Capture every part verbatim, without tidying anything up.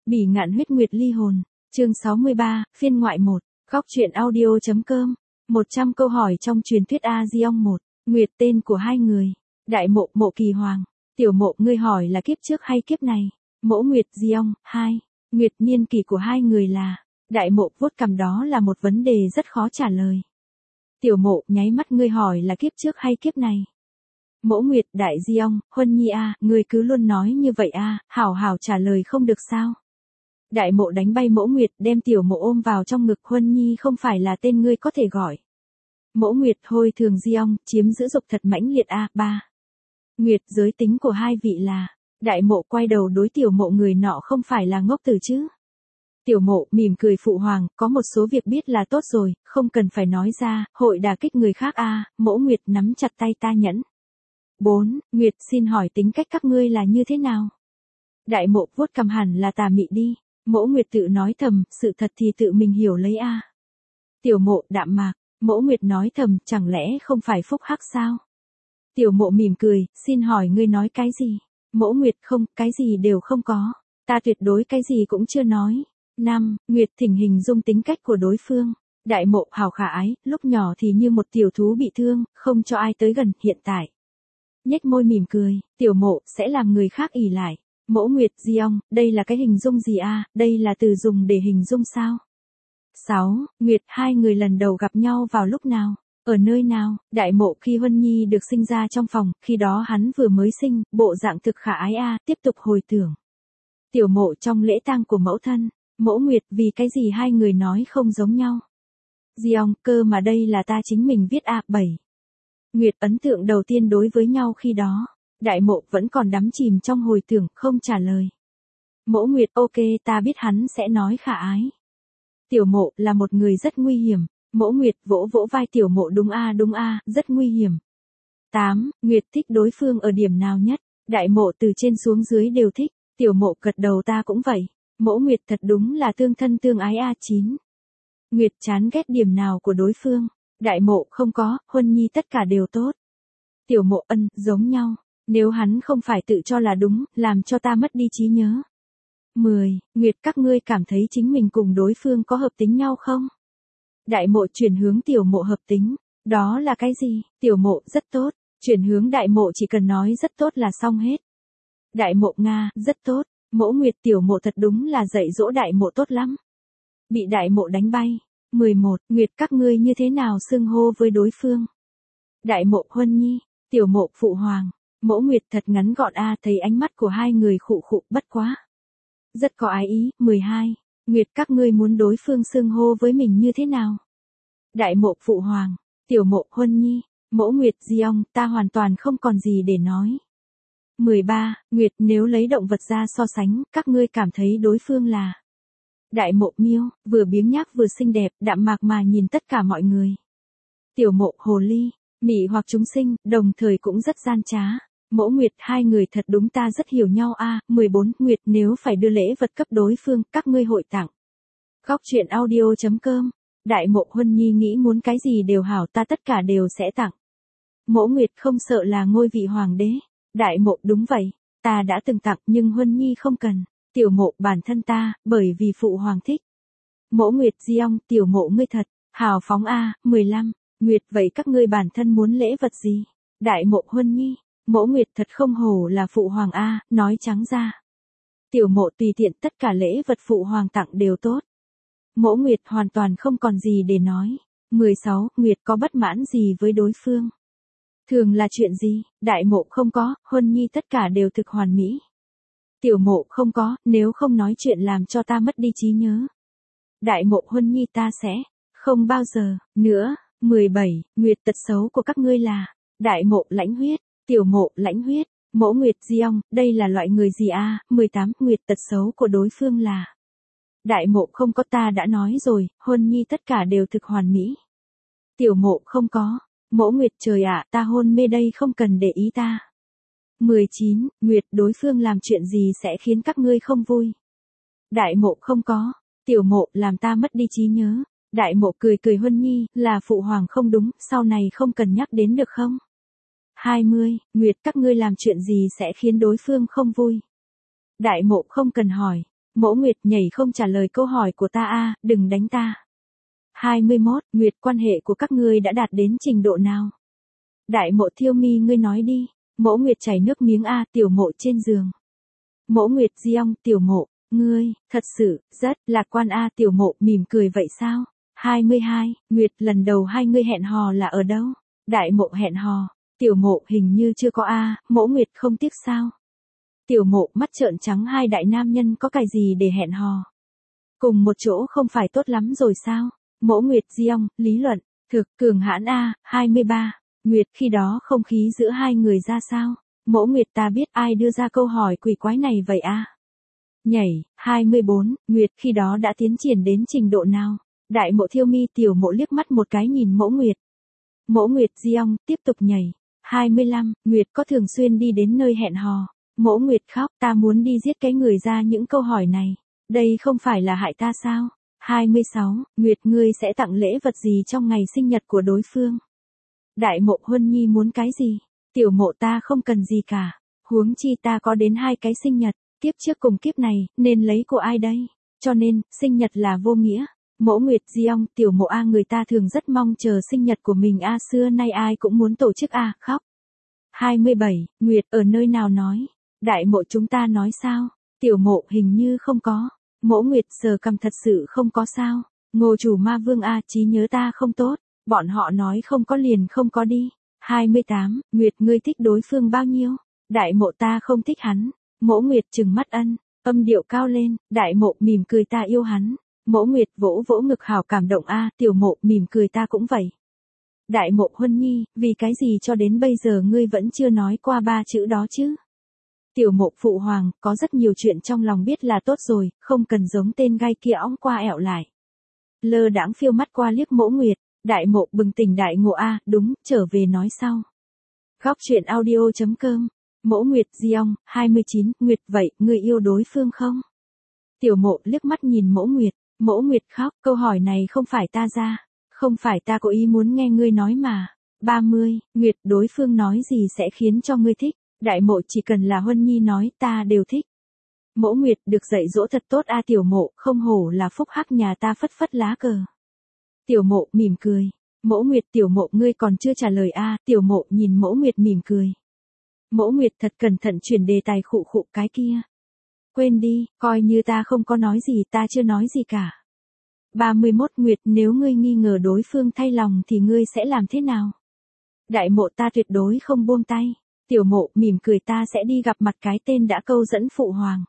Bỉ ngạn huyết nguyệt ly hồn. Chương sáu mươi ba, phiên ngoại một. Góc truyện audio.com. một trăm câu hỏi trong truyền thuyết A Di Ông một. Nguyệt tên của hai người. Đại Mộ, Mộ Kỳ Hoàng. Tiểu Mộ, ngươi hỏi là kiếp trước hay kiếp này? Mỗ Nguyệt, Di Ông. Hai. Nguyệt, niên kỷ của hai người là. Đại Mộ vuốt cằm, đó là một vấn đề rất khó trả lời. Tiểu Mộ nháy mắt, ngươi hỏi là kiếp trước hay kiếp này? Mỗ Nguyệt, Đại Di Ông, Huân Nhi a, ngươi cứ luôn nói như vậy a, hảo hảo trả lời không được sao? Đại Mộ đánh bay Mỗ Nguyệt, đem Tiểu Mộ ôm vào trong ngực. Huân Nhi không phải là tên ngươi có thể gọi. Mỗ Nguyệt, hôi thường Di Ông, chiếm giữ dục thật mãnh liệt a. Ba. Nguyệt, giới tính của hai vị là. Đại Mộ quay đầu đối Tiểu Mộ, người nọ không phải là ngốc tử chứ? Tiểu Mộ mỉm cười, phụ hoàng, có một số việc biết là tốt rồi, không cần phải nói ra, hội đả kích người khác a. Mỗ Nguyệt nắm chặt tay ta nhẫn. Bốn. Nguyệt, xin hỏi tính cách các ngươi là như thế nào? Đại Mộ vuốt cằm, hẳn là tà mị đi. Mỗ Nguyệt tự nói thầm, sự thật thì tự mình hiểu lấy a. Tiểu Mộ đạm mạc. Mỗ Nguyệt nói thầm, chẳng lẽ không phải phúc hắc sao? Tiểu Mộ mỉm cười, xin hỏi ngươi nói cái gì? Mỗ Nguyệt, không, cái gì đều không có. Ta tuyệt đối cái gì cũng chưa nói. Năm. Nguyệt, thỉnh hình dung tính cách của đối phương. Đại Mộ hào khả ái, lúc nhỏ thì như một tiểu thú bị thương, không cho ai tới gần, hiện tại. Nhếch môi mỉm cười, Tiểu Mộ sẽ làm người khác ỷ lại. Mỗ Nguyệt, Di Ông, đây là cái hình dung gì a? Đây là từ dùng để hình dung sao? Sáu. Nguyệt, hai người lần đầu gặp nhau vào lúc nào? Ở nơi nào? Đại Mộ, khi Huân Nhi được sinh ra trong phòng, khi đó hắn vừa mới sinh, bộ dạng thực khả ái a. Tiếp tục hồi tưởng. Tiểu Mộ, trong lễ tang của mẫu thân. Mỗ Nguyệt, vì cái gì hai người nói không giống nhau? Di Ông, cơ mà đây là ta chính mình viết a. Bảy. Nguyệt, ấn tượng đầu tiên đối với nhau khi đó. Đại Mộ vẫn còn đắm chìm trong hồi tưởng, không trả lời. Mỗ Nguyệt, ok, ta biết hắn sẽ nói khả ái. Tiểu Mộ là một người rất nguy hiểm. Mỗ Nguyệt vỗ vỗ vai Tiểu Mộ, đúng a đúng a, rất nguy hiểm. Tám. Nguyệt, thích đối phương ở điểm nào nhất? Đại Mộ từ trên xuống dưới đều thích. Tiểu Mộ gật đầu, ta cũng vậy. Mỗ Nguyệt, thật đúng là tương thân tương ái a. Chín. Nguyệt, chán ghét điểm nào của đối phương? Đại Mộ, không có, Huân Nhi tất cả đều tốt. Tiểu Mộ, ân, giống nhau. Nếu hắn không phải tự cho là đúng, làm cho ta mất đi trí nhớ. Mười. Nguyệt, các ngươi cảm thấy chính mình cùng đối phương có hợp tính nhau không? Đại Mộ chuyển hướng Tiểu Mộ, hợp tính. Đó là cái gì? Tiểu Mộ, rất tốt. Chuyển hướng Đại Mộ, chỉ cần nói rất tốt là xong hết. Đại Mộ, Nga, rất tốt. Mỗ Nguyệt, Tiểu Mộ thật đúng là dạy dỗ Đại Mộ tốt lắm. Bị Đại Mộ đánh bay. Mười một. Nguyệt, các ngươi như thế nào xưng hô với đối phương? Đại Mộ, Huân Nhi. Tiểu Mộ, phụ hoàng. Mỗ Nguyệt, thật ngắn gọn a. Thấy ánh mắt của hai người khụ khụ, bất quá. Rất có ái ý. Mười hai. Nguyệt, các ngươi muốn đối phương xưng hô với mình như thế nào? Đại Mộ, phụ hoàng. Tiểu Mộ, Huân Nhi. Mỗ Nguyệt, Di Ông, ta hoàn toàn không còn gì để nói. Mười ba. Nguyệt, nếu lấy động vật ra so sánh, các ngươi cảm thấy đối phương là? Đại Mộ, miêu, vừa biếng nhác vừa xinh đẹp, đạm mạc mà nhìn tất cả mọi người. Tiểu Mộ, hồ ly, mị hoặc chúng sinh, đồng thời cũng rất gian trá. Mỗ Nguyệt, hai người thật đúng ta rất hiểu nhau a. Mười bốn. Nguyệt, nếu phải đưa lễ vật cấp đối phương, các ngươi hội tặng. Góc truyện audio.com. Đại Mộ, Huân Nhi nghĩ muốn cái gì đều hảo, ta tất cả đều sẽ tặng. Mỗ Nguyệt, không sợ là ngôi vị hoàng đế. Đại Mộ, đúng vậy, ta đã từng tặng nhưng Huân Nhi không cần. Tiểu Mộ, bản thân ta, bởi vì phụ hoàng thích. Mỗ Nguyệt, Di Ông, Tiểu Mộ ngươi thật hào phóng a. Mười lăm. Nguyệt, vậy các ngươi bản thân muốn lễ vật gì? Đại Mộ, Huân Nhi. Mỗ Nguyệt, thật không hổ là phụ hoàng a, nói trắng ra. Tiểu Mộ, tùy tiện, tất cả lễ vật phụ hoàng tặng đều tốt. Mỗ Nguyệt, hoàn toàn không còn gì để nói. Mười sáu. Nguyệt, có bất mãn gì với đối phương? Thường là chuyện gì? Đại Mộ, không có, Huân Nhi tất cả đều thực hoàn mỹ. Tiểu Mộ, không có, nếu không nói chuyện làm cho ta mất đi trí nhớ. Đại Mộ, Huân Nhi, ta sẽ không bao giờ nữa. Mười bảy. Nguyệt, tật xấu của các ngươi là? Đại Mộ, lãnh huyết. Tiểu Mộ, lãnh huyết. Mỗ Nguyệt, Di Ông, đây là loại người gì a? Mười tám. Nguyệt, tật xấu của đối phương là? Đại Mộ, không có, ta đã nói rồi, Huân Nhi tất cả đều thực hoàn mỹ. Tiểu Mộ, không có. Mỗ Nguyệt, trời ạ, ta hôn mê đây, không cần để ý ta. Mười chín. Nguyệt, đối phương làm chuyện gì sẽ khiến các ngươi không vui? Đại Mộ, không có. Tiểu Mộ, làm ta mất đi trí nhớ. Đại Mộ, cười cười, Huân Nhi, là phụ hoàng không đúng, sau này không cần nhắc đến được không? Hai mươi. Nguyệt, các ngươi làm chuyện gì sẽ khiến đối phương không vui? Đại Mộ, không cần hỏi. Mỗ Nguyệt nhảy không trả lời câu hỏi của ta a, đừng đánh ta. hai mươi mốt, Nguyệt quan hệ của các ngươi đã đạt đến trình độ nào? Đại Mộ Thiêu Mi ngươi nói đi. Mỗ Nguyệt chảy nước miếng a, Tiểu Mộ trên giường. Mỗ Nguyệt Diong, Tiểu Mộ, ngươi, thật sự, rất, lạc quan a, Tiểu Mộ mỉm cười vậy sao? hai mươi hai, Nguyệt lần đầu hai ngươi hẹn hò là ở đâu? Đại Mộ hẹn hò. Tiểu Mộ hình như chưa có a, Mỗ Nguyệt không tiếc sao? Tiểu Mộ mắt trợn trắng, hai đại nam nhân có cái gì để hẹn hò? Cùng một chỗ không phải tốt lắm rồi sao? Mỗ Nguyệt Diong, lý luận, thực, cường hãn a, hai mươi ba. Nguyệt khi đó không khí giữa hai người ra sao? Mỗ Nguyệt ta biết ai đưa ra câu hỏi quỷ quái này vậy a? Nhảy, hai mươi bốn, Nguyệt khi đó đã tiến triển đến trình độ nào? Đại Mộ Thiêu Mi. Tiểu Mộ liếc mắt một cái nhìn Mỗ Nguyệt. Mỗ Nguyệt Diong, tiếp tục nhảy. hai mươi lăm, Nguyệt có thường xuyên đi đến nơi hẹn hò? Mỗ Nguyệt khóc, ta muốn đi giết cái người ra những câu hỏi này. Đây không phải là hại ta sao? hai mươi sáu, Nguyệt ngươi sẽ tặng lễ vật gì trong ngày sinh nhật của đối phương? Đại Mộ Huân Nhi muốn cái gì? Tiểu Mộ ta không cần gì cả. Huống chi ta có đến hai cái sinh nhật, kiếp trước cùng kiếp này, nên lấy của ai đây? Cho nên, sinh nhật là vô nghĩa. Mỗ Nguyệt Diong, Tiểu Mộ a, người ta thường rất mong chờ sinh nhật của mình a, xưa nay ai cũng muốn tổ chức a, khóc. hai mươi bảy, Nguyệt ở nơi nào nói? Đại Mộ chúng ta nói sao? Tiểu Mộ hình như không có. Mỗ Nguyệt sờ cằm, thật sự không có sao? Ngô Chủ Ma Vương a, trí nhớ ta không tốt. Bọn họ nói không có liền không có đi. hai mươi tám, Nguyệt ngươi thích đối phương bao nhiêu? Đại Mộ ta không thích hắn. Mỗ Nguyệt trừng mắt ân, âm điệu cao lên, Đại Mộ mỉm cười ta yêu hắn. Mỗ Nguyệt vỗ vỗ ngực hào cảm động a, Tiểu Mộ mỉm cười ta cũng vậy. Đại Mộ Huân Nhi, vì cái gì cho đến bây giờ ngươi vẫn chưa nói qua ba chữ đó chứ? Tiểu Mộ phụ hoàng, có rất nhiều chuyện trong lòng biết là tốt rồi, không cần giống tên gai kia óng qua ẹo lại. Lơ đãng phiêu mắt qua liếc Mỗ Nguyệt. Đại Mộ bừng tỉnh đại ngộ a, đúng, trở về nói sau. Góc truyện audio chấm com. Mỗ Nguyệt Diong, hai mươi chín, Nguyệt vậy, ngươi yêu đối phương không? Tiểu Mộ liếc mắt nhìn Mỗ Nguyệt. Mỗ Nguyệt khóc, câu hỏi này không phải ta ra. Không phải ta cố ý muốn nghe ngươi nói mà. ba mươi, Nguyệt đối phương nói gì sẽ khiến cho ngươi thích? Đại Mộ chỉ cần là Huân Nhi nói ta đều thích. Mỗ Nguyệt được dạy dỗ thật tốt a, Tiểu Mộ, không hổ là phúc hắc nhà ta phất phất lá cờ. Tiểu Mộ mỉm cười. Mỗ Nguyệt Tiểu Mộ ngươi còn chưa trả lời a, Tiểu Mộ nhìn Mỗ Nguyệt mỉm cười. Mỗ Nguyệt thật cẩn thận chuyển đề tài khụ khụ cái kia. Quên đi, coi như ta không có nói gì, ta chưa nói gì cả. ba mươi mốt, Nguyệt nếu ngươi nghi ngờ đối phương thay lòng thì ngươi sẽ làm thế nào? Đại Mộ ta tuyệt đối không buông tay. Tiểu Mộ mỉm cười ta sẽ đi gặp mặt cái tên đã câu dẫn phụ hoàng.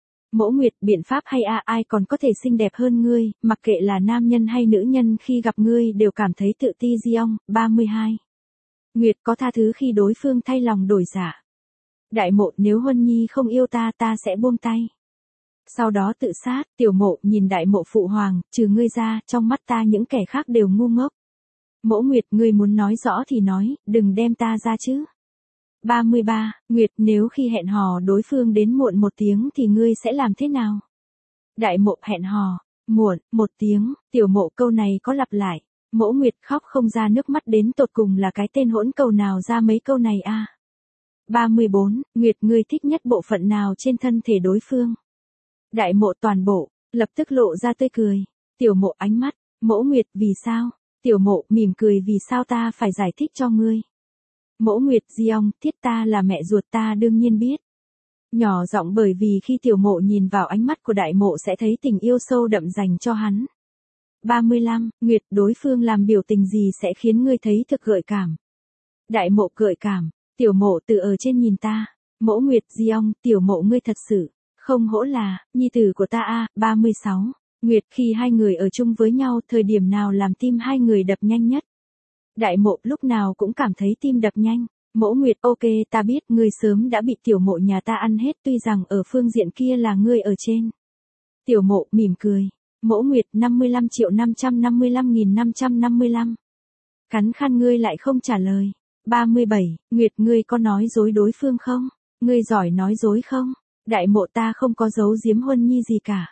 Mỗ Nguyệt biện pháp hay a, ai còn có thể xinh đẹp hơn ngươi, mặc kệ là nam nhân hay nữ nhân khi gặp ngươi đều cảm thấy tự ti Diong. ba mươi hai. Nguyệt có tha thứ khi đối phương thay lòng đổi dạ. Đại Mộ nếu Huân Nhi không yêu ta ta sẽ buông tay. Sau đó tự sát. Tiểu Mộ nhìn Đại Mộ phụ hoàng, trừ ngươi ra, trong mắt ta những kẻ khác đều ngu ngốc. Mỗ Nguyệt ngươi muốn nói rõ thì nói, đừng đem ta ra chứ. ba mươi ba, Nguyệt nếu khi hẹn hò đối phương đến muộn một tiếng thì ngươi sẽ làm thế nào? Đại Mộ hẹn hò, muộn, một tiếng, Tiểu Mộ câu này có lặp lại. Mỗ Nguyệt khóc không ra nước mắt, đến tột cùng là cái tên hỗn cầu nào ra mấy câu này a? ba mươi bốn, Nguyệt ngươi thích nhất bộ phận nào trên thân thể đối phương? Đại Mộ toàn bộ, lập tức lộ ra tươi cười. Tiểu Mộ ánh mắt. Mỗ Nguyệt vì sao? Tiểu Mộ mỉm cười vì sao ta phải giải thích cho ngươi? Mỗ Nguyệt Diong, thiết ta là mẹ ruột ta đương nhiên biết. Nhỏ giọng bởi vì khi Tiểu Mộ nhìn vào ánh mắt của Đại Mộ sẽ thấy tình yêu sâu đậm dành cho hắn. ba mươi lăm, Nguyệt đối phương làm biểu tình gì sẽ khiến ngươi thấy thực gợi cảm? Đại Mộ gợi cảm. Tiểu Mộ từ ở trên nhìn ta. Mỗ Nguyệt Diong, Tiểu Mộ ngươi thật sự không hổ là nhi tử của ta a. ba mươi sáu, Nguyệt khi hai người ở chung với nhau, thời điểm nào làm tim hai người đập nhanh nhất? Đại Mộ lúc nào cũng cảm thấy tim đập nhanh. Mỗ Nguyệt ok ta biết ngươi sớm đã bị Tiểu Mộ nhà ta ăn hết, tuy rằng ở phương diện kia là ngươi ở trên. Tiểu Mộ mỉm cười. Mỗ Nguyệt năm mươi lăm triệu năm trăm năm mươi lăm nghìn năm trăm năm mươi lăm. Cắn khăn ngươi lại không trả lời. ba mươi bảy, Nguyệt ngươi có nói dối đối phương không? Ngươi giỏi nói dối không? Đại Mộ ta không có giấu giếm Huân Nhi gì cả.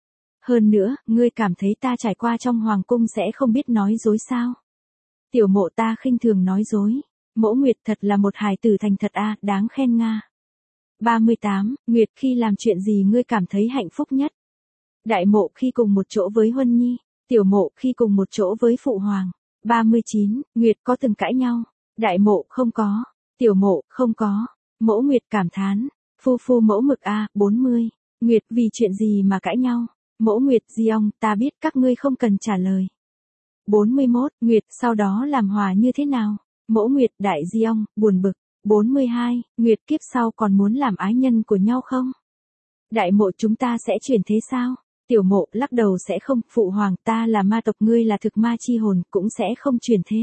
Hơn nữa, ngươi cảm thấy ta trải qua trong hoàng cung sẽ không biết nói dối sao? Tiểu Mộ ta khinh thường nói dối. Mỗ Nguyệt thật là một hài tử thành thật a, đáng khen nga. ba mươi tám, Nguyệt khi làm chuyện gì ngươi cảm thấy hạnh phúc nhất? Đại mộ khi cùng một chỗ với Huân Nhi, tiểu mộ khi cùng một chỗ với Phụ Hoàng. ba mươi chín, Nguyệt có từng cãi nhau? Đại mộ không có, tiểu mộ không có. Mẫu Nguyệt cảm thán, phu phu mẫu mực a. bốn mươi, Nguyệt vì chuyện gì mà cãi nhau? Mẫu Nguyệt Diong, ta biết các ngươi không cần trả lời. bốn mươi mốt, Nguyệt sau đó làm hòa như thế nào? Mẫu Nguyệt Đại Diong, buồn bực. bốn mươi hai, Nguyệt kiếp sau còn muốn làm ái nhân của nhau không? Đại mộ chúng ta sẽ chuyển thế sao? Tiểu mộ lắc đầu sẽ không, Phụ Hoàng ta là ma tộc ngươi là thực ma chi hồn cũng sẽ không chuyển thế.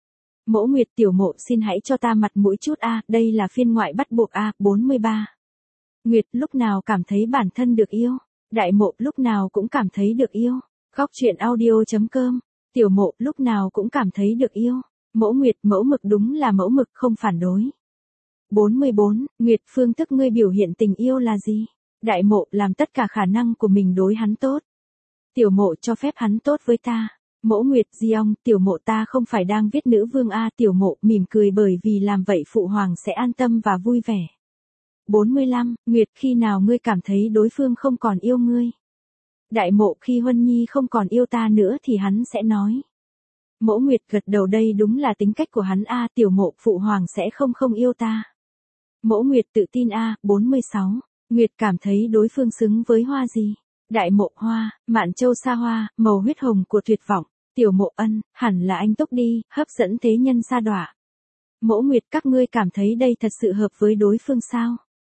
Mẫu Nguyệt tiểu mộ xin hãy cho ta mặt mũi chút a, đây là phiên ngoại bắt buộc a. bốn mươi ba. Nguyệt lúc nào cảm thấy bản thân được yêu? Đại mộ lúc nào cũng cảm thấy được yêu. Góc truyện audio.com. Tiểu mộ lúc nào cũng cảm thấy được yêu. Mẫu Nguyệt mẫu mực đúng là mẫu mực không phản đối. bốn mươi bốn, Nguyệt phương thức ngươi biểu hiện tình yêu là gì? Đại mộ làm tất cả khả năng của mình đối hắn tốt. Tiểu mộ cho phép hắn tốt với ta. Mẫu Nguyệt Diong, tiểu mộ ta không phải đang viết nữ vương a. Tiểu mộ mỉm cười bởi vì làm vậy Phụ Hoàng sẽ an tâm và vui vẻ. bốn mươi lăm, Nguyệt khi nào ngươi cảm thấy đối phương không còn yêu ngươi? Đại mộ khi Huân Nhi không còn yêu ta nữa thì hắn sẽ nói. Mẫu Nguyệt gật đầu đây đúng là tính cách của hắn a. Tiểu mộ Phụ Hoàng sẽ không không yêu ta. Mẫu Nguyệt tự tin a. bốn mươi sáu, Nguyệt cảm thấy đối phương xứng với hoa gì? Đại mộ hoa, mạn châu sa hoa, màu huyết hồng của tuyệt vọng. Tiểu mộ ân, hẳn là anh túc đi, hấp dẫn thế nhân sa đọa. Mẫu Nguyệt các ngươi cảm thấy đây thật sự hợp với đối phương sao?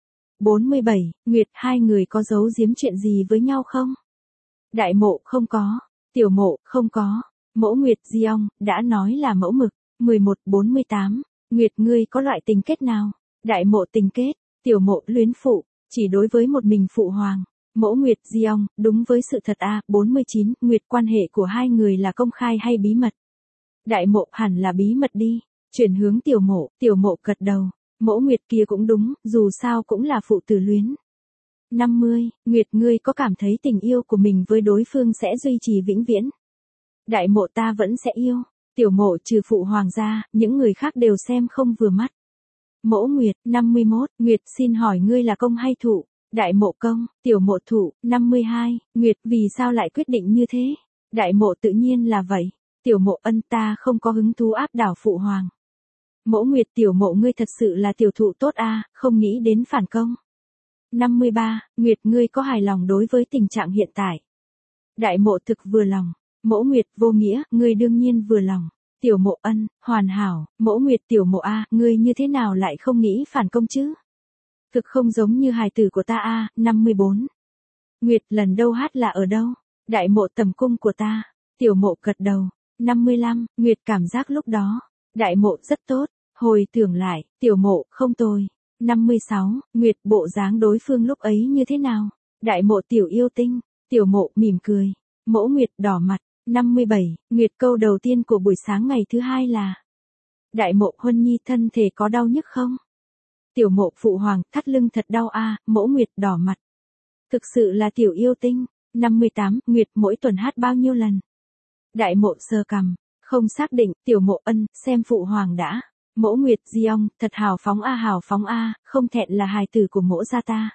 bốn mươi bảy, Nguyệt hai người có giấu giếm chuyện gì với nhau không? Đại mộ không có, tiểu mộ không có. Mẫu Nguyệt Diong, đã nói là mẫu mực. mười một, bốn mươi tám, Nguyệt ngươi có loại tình kết nào? Đại mộ tình kết, tiểu mộ luyến phụ, chỉ đối với một mình Phụ Hoàng. Mẫu Nguyệt Diong, đúng với sự thật a. bốn mươi chín, Nguyệt quan hệ của hai người là công khai hay bí mật? Đại mộ hẳn là bí mật đi. Chuyển hướng tiểu mộ, tiểu mộ gật đầu. Mẫu Nguyệt kia cũng đúng, dù sao cũng là phụ tử luyến. năm mươi, Nguyệt ngươi có cảm thấy tình yêu của mình với đối phương sẽ duy trì vĩnh viễn? Đại mộ ta vẫn sẽ yêu. Tiểu mộ trừ Phụ Hoàng ra, những người khác đều xem không vừa mắt. Mẫu Nguyệt, năm mươi mốt, Nguyệt xin hỏi ngươi là công hay thụ? Đại mộ công, tiểu mộ thụ. năm mươi hai, Nguyệt vì sao lại quyết định như thế? Đại mộ tự nhiên là vậy. Tiểu mộ ân ta không có hứng thú áp đảo Phụ Hoàng. Mẫu Nguyệt tiểu mộ ngươi thật sự là tiểu thụ tốt a, không nghĩ đến phản công. năm mươi ba, Nguyệt ngươi có hài lòng đối với tình trạng hiện tại? Đại mộ thực vừa lòng. Mẫu Nguyệt vô nghĩa, ngươi đương nhiên vừa lòng. Tiểu mộ ân, hoàn hảo. Mẫu Nguyệt tiểu mộ a, ngươi như thế nào lại không nghĩ phản công chứ? Thực không giống như hài tử của ta a. năm mươi bốn. Nguyệt lần đâu hát là ở đâu? Đại mộ tầm cung của ta. Tiểu mộ gật đầu. năm mươi lăm, Nguyệt cảm giác lúc đó. Đại mộ rất tốt. Hồi tưởng lại, tiểu mộ không tồi. năm mươi sáu, Nguyệt bộ dáng đối phương lúc ấy như thế nào? Đại mộ tiểu yêu tinh. Tiểu mộ mỉm cười. Mẫu Nguyệt đỏ mặt. năm mươi bảy, Nguyệt câu đầu tiên của buổi sáng ngày thứ hai là. Đại mộ Huân Nhi thân thể có đau nhức không? Tiểu mộ Phụ Hoàng thắt lưng thật đau a. Mẫu Nguyệt đỏ mặt. Thực sự là tiểu yêu tinh. năm mươi tám, Nguyệt mỗi tuần hát bao nhiêu lần? Đại mộ sờ cằm. Không xác định, tiểu mộ ân, xem Phụ Hoàng đã. Mẫu Nguyệt Diong, thật hào phóng a hào phóng a, không thẹn là hài tử của mẫu gia ta.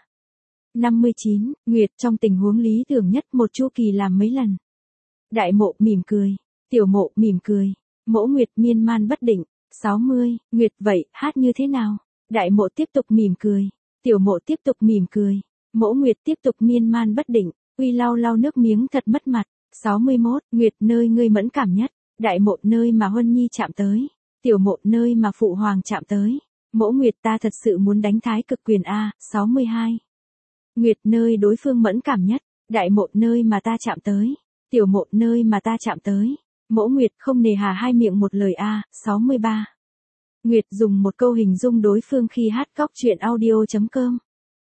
năm mươi chín, Nguyệt trong tình huống lý tưởng nhất một chu kỳ làm mấy lần? Đại mộ mỉm cười. Tiểu mộ mỉm cười. Mẫu Nguyệt miên man bất định. sáu mươi, Nguyệt vậy, hát như thế nào? Đại mộ tiếp tục mỉm cười. Tiểu mộ tiếp tục mỉm cười. Mẫu Nguyệt tiếp tục miên man bất định. Uy lau lau nước miếng thật mất mặt. sáu mươi mốt, Nguyệt nơi ngươi mẫn cảm nhất? Đại mộ nơi mà Huân Nhi chạm tới. Tiểu mộ nơi mà Phụ Hoàng chạm tới. Mẫu Nguyệt ta thật sự muốn đánh thái cực quyền a. sáu mươi hai. Nguyệt nơi đối phương mẫn cảm nhất? Đại mộ nơi mà ta chạm tới. Tiểu mộ nơi mà ta chạm tới. Mẫu Nguyệt không nề hà hai miệng một lời a. sáu mươi ba. Nguyệt dùng một câu hình dung đối phương khi hát góc truyện audio.com.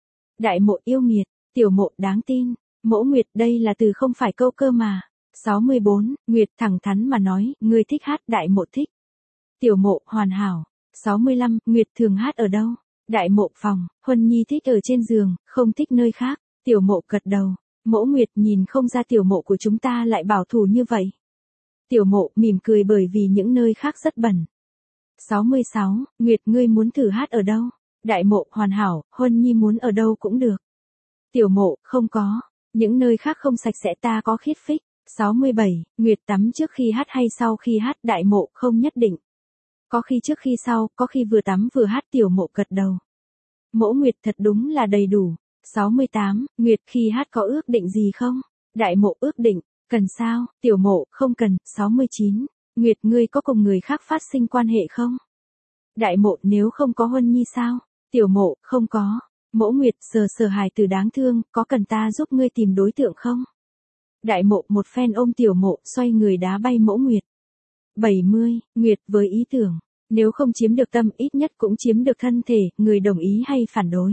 Đại mộ yêu nghiệt. Tiểu mộ đáng tin. Mẫu Nguyệt đây là từ không phải câu cơ mà. sáu mươi bốn, Nguyệt thẳng thắn mà nói, ngươi thích hát, đại mộ thích. Tiểu mộ hoàn hảo. sáu mươi lăm, Nguyệt thường hát ở đâu? Đại mộ phòng. Huân Nhi thích ở trên giường, không thích nơi khác. Tiểu mộ gật đầu. Mẫu Nguyệt nhìn không ra tiểu mộ của chúng ta lại bảo thủ như vậy. Tiểu mộ mỉm cười bởi vì những nơi khác rất bẩn. sáu mươi sáu, Nguyệt ngươi muốn thử hát ở đâu? Đại mộ hoàn hảo, Huân Nhi muốn ở đâu cũng được. Tiểu mộ không có. Những nơi khác không sạch sẽ ta có khiết phích. sáu mươi bảy. Nguyệt tắm trước khi hát hay sau khi hát? Đại Mộ không nhất định. Có khi trước khi sau, có khi vừa tắm vừa hát. Tiểu Mộ gật đầu. Mỗ Nguyệt thật đúng là đầy đủ. sáu mươi tám. Nguyệt khi hát có ước định gì không? Đại Mộ ước định. Cần sao? Tiểu Mộ không cần. sáu mươi chín. Nguyệt ngươi có cùng người khác phát sinh quan hệ không? Đại Mộ nếu không có Huân Nhi sao? Tiểu Mộ không có. Mỗ Nguyệt sờ sờ hài tử đáng thương, có cần ta giúp ngươi tìm đối tượng không? Đại Mộ một phen ôm Tiểu Mộ, xoay người đá bay Mỗ Nguyệt. bảy mươi. Nguyệt với ý tưởng, nếu không chiếm được tâm ít nhất cũng chiếm được thân thể, người đồng ý hay phản đối?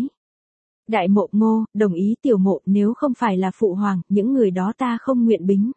Đại Mộ ngô, đồng ý. Tiểu Mộ nếu không phải là phụ hoàng, những người đó ta không nguyện bính.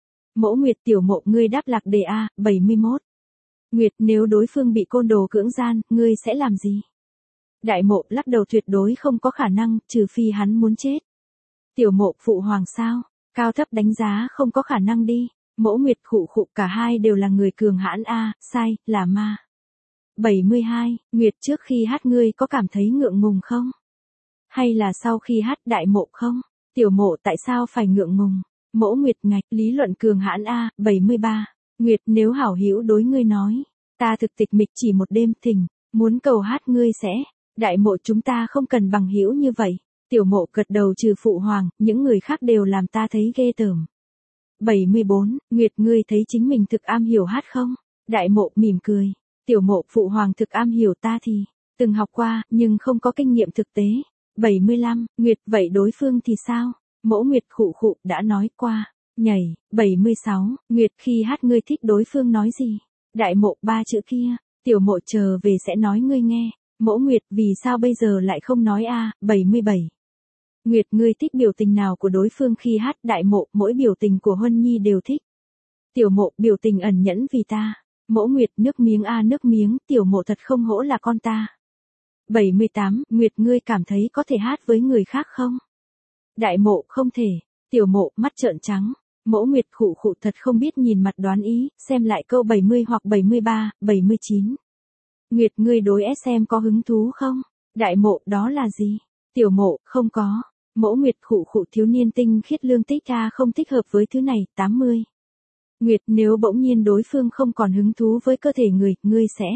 Mỗ Nguyệt Tiểu Mộ ngươi đáp lạc đề A. bảy mươi mốt. Nguyệt nếu đối phương bị côn đồ cưỡng gian, ngươi sẽ làm gì? Đại Mộ lắc đầu tuyệt đối không có khả năng, trừ phi hắn muốn chết. Tiểu Mộ phụ hoàng sao? Cao thấp đánh giá không có khả năng đi. Mỗ Nguyệt khụ khụ cả hai đều là người cường hãn A, sai, là ma. bảy mươi hai. Nguyệt trước khi hát ngươi có cảm thấy ngượng ngùng không? Hay là sau khi hát? Đại Mộ không. Tiểu Mộ tại sao phải ngượng ngùng? Mỗ Nguyệt ngạch, lý luận cường hãn A. bảy mươi ba. Nguyệt nếu hảo hữu đối ngươi nói, ta thực tịch mịch chỉ một đêm thỉnh, muốn cầu hát ngươi sẽ. Đại Mộ chúng ta không cần bằng hữu như vậy. Tiểu Mộ gật đầu trừ phụ hoàng, những người khác đều làm ta thấy ghê tởm. bảy mươi bốn. Nguyệt ngươi thấy chính mình thực am hiểu hát không? Đại Mộ mỉm cười. Tiểu Mộ phụ hoàng thực am hiểu ta thì từng học qua, nhưng không có kinh nghiệm thực tế. bảy mươi lăm. Nguyệt vậy đối phương thì sao? Mỗ Nguyệt khụ khụ đã nói qua. Nhảy. bảy mươi sáu. Nguyệt khi hát ngươi thích đối phương nói gì? Đại Mộ ba chữ kia. Tiểu Mộ chờ về sẽ nói ngươi nghe. Mỗ Nguyệt vì sao bây giờ lại không nói a? bảy mươi bảy. Nguyệt ngươi thích biểu tình nào của đối phương khi hát? Đại Mộ mỗi biểu tình của Huân Nhi đều thích. Tiểu Mộ biểu tình ẩn nhẫn vì ta. Mỗ Nguyệt nước miếng a nước miếng, Tiểu Mộ thật không hổ là con ta. bảy mươi tám. Nguyệt ngươi cảm thấy có thể hát với người khác không? Đại Mộ không thể. Tiểu Mộ mắt trợn trắng. Mỗ Nguyệt khụ khụ thật không biết nhìn mặt đoán ý, xem lại câu bảy mươi hoặc bảy mươi ba, bảy mươi chín. Nguyệt ngươi đối ét em có hứng thú không? Đại Mộ đó là gì? Tiểu Mộ không có. Mỗ Nguyệt khụ khụ thiếu niên tinh khiết lương tích a không thích hợp với thứ này. tám mươi. Nguyệt nếu bỗng nhiên đối phương không còn hứng thú với cơ thể người, ngươi sẽ.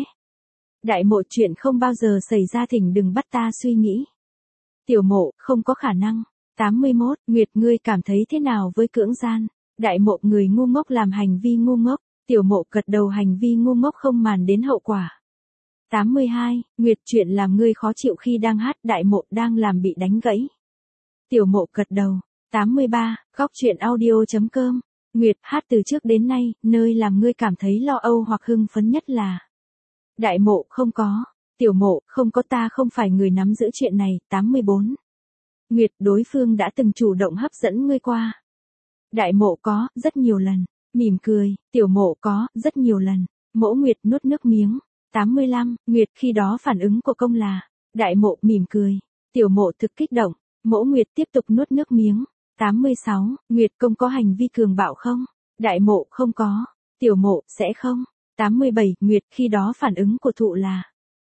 Đại Mộ chuyện không bao giờ xảy ra thỉnh đừng bắt ta suy nghĩ. Tiểu Mộ không có khả năng. tám mươi mốt. Nguyệt ngươi cảm thấy thế nào với cưỡng gian? Đại Mộ người ngu ngốc làm hành vi ngu ngốc. Tiểu Mộ gật đầu hành vi ngu ngốc không màng đến hậu quả. tám mươi hai. Nguyệt chuyện làm ngươi khó chịu khi đang hát? Đại Mộ đang làm bị đánh gãy. Tiểu Mộ gật đầu. tám mươi ba. Góc truyện audio.com. Nguyệt hát từ trước đến nay, nơi làm ngươi cảm thấy lo âu hoặc hưng phấn nhất là? Đại Mộ không có. Tiểu Mộ không có ta không phải người nắm giữ chuyện này. tám mươi bốn. Nguyệt đối phương đã từng chủ động hấp dẫn ngươi qua? Đại Mộ có, rất nhiều lần. Mỉm cười. Tiểu Mộ có, rất nhiều lần. Mỗ Nguyệt nuốt nước miếng. tám mươi lăm. Nguyệt khi đó phản ứng của công là? Đại Mộ mỉm cười. Tiểu Mộ thực kích động. Mỗ Nguyệt tiếp tục nuốt nước miếng. tám mươi sáu. Nguyệt công có hành vi cường bạo không? Đại Mộ không có. Tiểu Mộ sẽ không. tám mươi bảy. Nguyệt khi đó phản ứng của thụ là?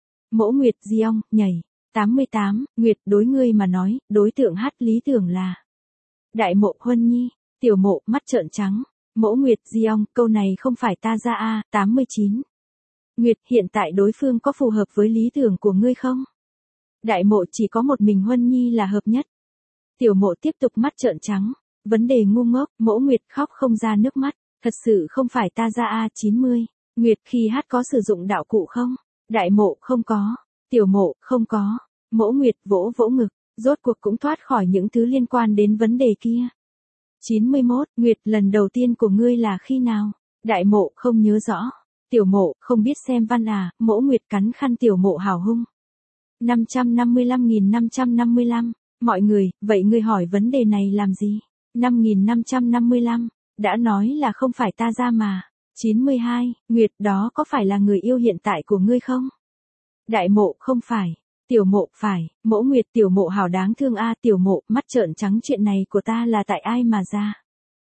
Mỗ Nguyệt giong, nhảy. tám mươi tám. Nguyệt đối ngươi mà nói, đối tượng hát lý tưởng là? Đại Mộ Huân Nhi. Tiểu Mộ mắt trợn trắng. Mỗ Nguyệt giong, câu này không phải ta ra a. tám mươi chín. Nguyệt hiện tại đối phương có phù hợp với lý tưởng của ngươi không? Đại Mộ chỉ có một mình Huân Nhi là hợp nhất. Tiểu Mộ tiếp tục mắt trợn trắng. Vấn đề ngu ngốc. Mỗ Nguyệt khóc không ra nước mắt. Thật sự không phải ta ra a. chín mươi. Nguyệt khi hát có sử dụng đạo cụ không? Đại Mộ không có. Tiểu Mộ không có. Mỗ Nguyệt vỗ vỗ ngực. Rốt cuộc cũng thoát khỏi những thứ liên quan đến vấn đề kia. chín mươi mốt. Nguyệt lần đầu tiên của ngươi là khi nào? Đại Mộ không nhớ rõ. Tiểu Mộ không biết xem văn à. Mỗ Nguyệt cắn khăn. Tiểu Mộ hào hung. năm trăm năm mươi lăm nghìn năm trăm năm mươi lăm. Mọi người, vậy ngươi hỏi vấn đề này làm gì? năm nghìn năm trăm năm mươi lăm. Đã nói là không phải ta ra mà. chín mươi hai. Nguyệt đó có phải là người yêu hiện tại của ngươi không? Đại Mộ không phải. Tiểu Mộ phải. Mỗ Nguyệt Tiểu Mộ hảo đáng thương a. Tiểu Mộ mắt trợn trắng chuyện này của ta là tại ai mà ra?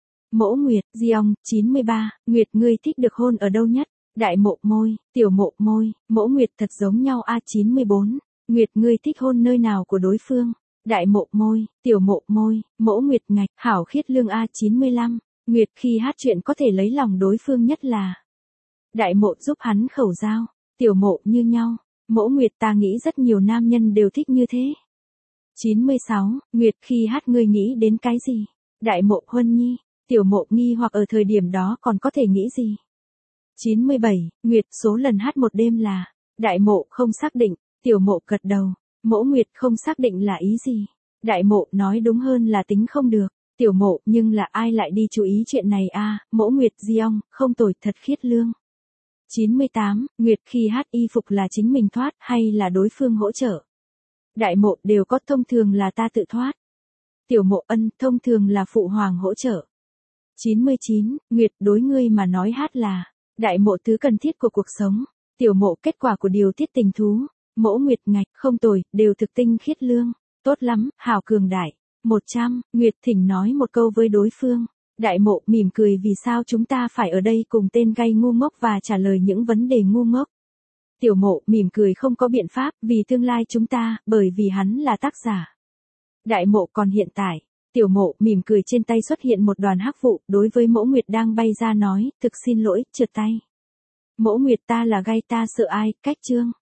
Mỗ Nguyệt giong. chín mươi ba. Nguyệt ngươi thích được hôn ở đâu nhất? Đại Mộ môi. Tiểu Mộ môi. Mỗ Nguyệt thật giống nhau a. chín mươi bốn. Nguyệt ngươi thích hôn nơi nào của đối phương? Đại mộ môi, tiểu mộ môi, mỗ Nguyệt ngạch, hảo khiết lương A chín mươi lăm. Nguyệt khi hát chuyện có thể lấy lòng đối phương nhất là. Đại mộ giúp hắn khẩu giao, tiểu mộ như nhau. Mỗ Nguyệt ta nghĩ rất nhiều nam nhân đều thích như thế. chín mươi sáu. Nguyệt khi hát ngươi nghĩ đến cái gì? Đại mộ Huân Nhi, tiểu mộ nghi hoặc ở thời điểm đó còn có thể nghĩ gì? chín mươi bảy. Nguyệt số lần hát một đêm là. Đại mộ không xác định, tiểu mộ gật đầu. Mỗ Nguyệt không xác định là ý gì? Đại mộ nói đúng hơn là tính không được. Tiểu mộ nhưng là ai lại đi chú ý chuyện này a? À, mỗ Nguyệt di ông, không tồi thật khiết lương. chín mươi tám. Nguyệt khi hát y phục là chính mình thoát hay là đối phương hỗ trợ? Đại mộ đều có, thông thường là ta tự thoát. Tiểu mộ ân, thông thường là phụ hoàng hỗ trợ. chín mươi chín. Nguyệt đối ngươi mà nói hát là. Đại mộ thứ cần thiết của cuộc sống. Tiểu mộ kết quả của điều tiết tình thú. Mỗ Nguyệt ngạch, không tồi, đều thực tinh khiết lương. Tốt lắm, hảo cường đại. một trăm. Nguyệt thỉnh nói một câu với đối phương. Đại mộ mỉm cười vì sao chúng ta phải ở đây cùng tên gay ngu ngốc và trả lời những vấn đề ngu ngốc. Tiểu mộ mỉm cười không có biện pháp vì tương lai chúng ta, bởi vì hắn là tác giả. Đại mộ còn hiện tại. Tiểu mộ mỉm cười trên tay xuất hiện một đoàn hắc vụ, đối với mỗ Nguyệt đang bay ra nói, thực xin lỗi, trượt tay. Mỗ Nguyệt ta là gay ta sợ ai, cách chương.